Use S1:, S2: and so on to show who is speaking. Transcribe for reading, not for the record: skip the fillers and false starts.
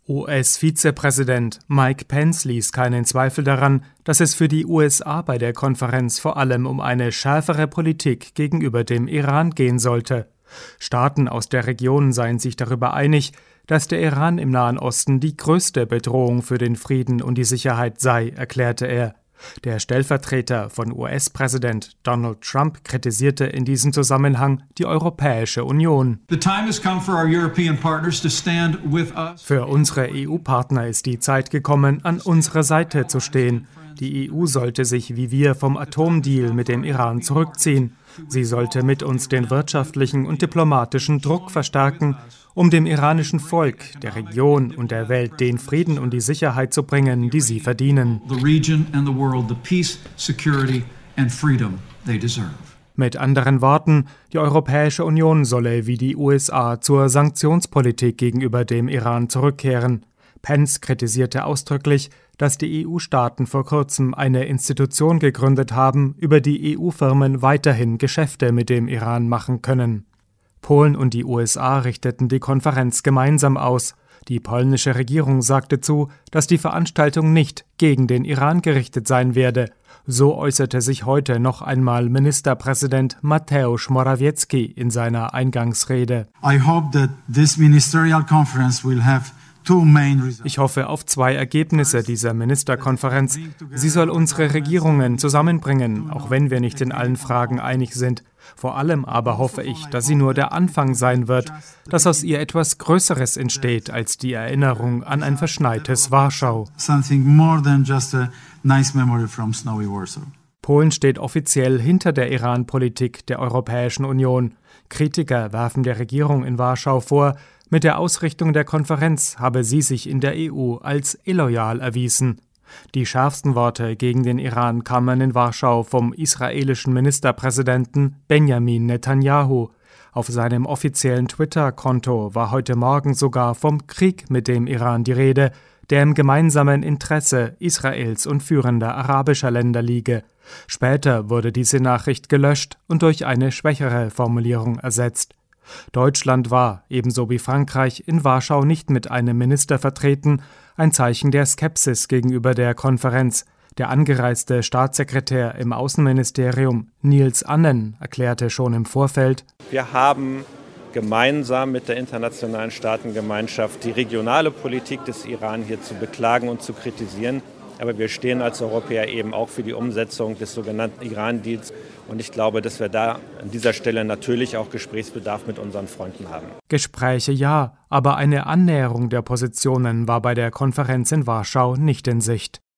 S1: US-Vizepräsident Mike Pence ließ keinen Zweifel daran, dass es für die USA bei der Konferenz vor allem um eine schärfere Politik gegenüber dem Iran gehen sollte. Staaten aus der Region seien sich darüber einig, dass der Iran im Nahen Osten die größte Bedrohung für den Frieden und die Sicherheit sei, erklärte er. Der Stellvertreter von US-Präsident Donald Trump kritisierte in diesem Zusammenhang die Europäische Union. Für unsere EU-Partner ist die Zeit gekommen, an unserer Seite zu stehen. Die EU sollte sich wie wir vom Atomdeal mit dem Iran zurückziehen. Sie sollte mit uns den wirtschaftlichen und diplomatischen Druck verstärken, um dem iranischen Volk, der Region und der Welt den Frieden und die Sicherheit zu bringen, die sie verdienen. Mit anderen Worten, die Europäische Union solle wie die USA zur Sanktionspolitik gegenüber dem Iran zurückkehren. Pence kritisierte ausdrücklich, dass die EU-Staaten vor kurzem eine Institution gegründet haben, über die EU-Firmen weiterhin Geschäfte mit dem Iran machen können. Polen und die USA richteten die Konferenz gemeinsam aus. Die polnische Regierung sagte zu, dass die Veranstaltung nicht gegen den Iran gerichtet sein werde. So äußerte sich heute noch einmal Ministerpräsident Mateusz Morawiecki in seiner Eingangsrede. Ich hoffe auf zwei Ergebnisse dieser Ministerkonferenz. Sie soll unsere Regierungen zusammenbringen, auch wenn wir nicht in allen Fragen einig sind. Vor allem aber hoffe ich, dass sie nur der Anfang sein wird, dass aus ihr etwas Größeres entsteht als die Erinnerung an ein verschneites Warschau. Polen steht offiziell hinter der Iran-Politik der Europäischen Union. Kritiker werfen der Regierung in Warschau vor, mit der Ausrichtung der Konferenz habe sie sich in der EU als illoyal erwiesen. Die schärfsten Worte gegen den Iran kamen in Warschau vom israelischen Ministerpräsidenten Benjamin Netanyahu. Auf seinem offiziellen Twitter-Konto war heute Morgen sogar vom Krieg mit dem Iran die Rede, der im gemeinsamen Interesse Israels und führender arabischer Länder liege. Später wurde diese Nachricht gelöscht und durch eine schwächere Formulierung ersetzt. Deutschland war, ebenso wie Frankreich, in Warschau nicht mit einem Minister vertreten, ein Zeichen der Skepsis gegenüber der Konferenz. Der angereiste Staatssekretär im Außenministerium, Niels Annen, erklärte schon im Vorfeld:
S2: Wir haben gemeinsam mit der internationalen Staatengemeinschaft die regionale Politik des Iran hier zu beklagen und zu kritisieren. Aber wir stehen als Europäer eben auch für die Umsetzung des sogenannten Iran-Deals. Und ich glaube, dass wir da an dieser Stelle natürlich auch Gesprächsbedarf mit unseren Freunden haben.
S1: Gespräche ja, aber eine Annäherung der Positionen war bei der Konferenz in Warschau nicht in Sicht.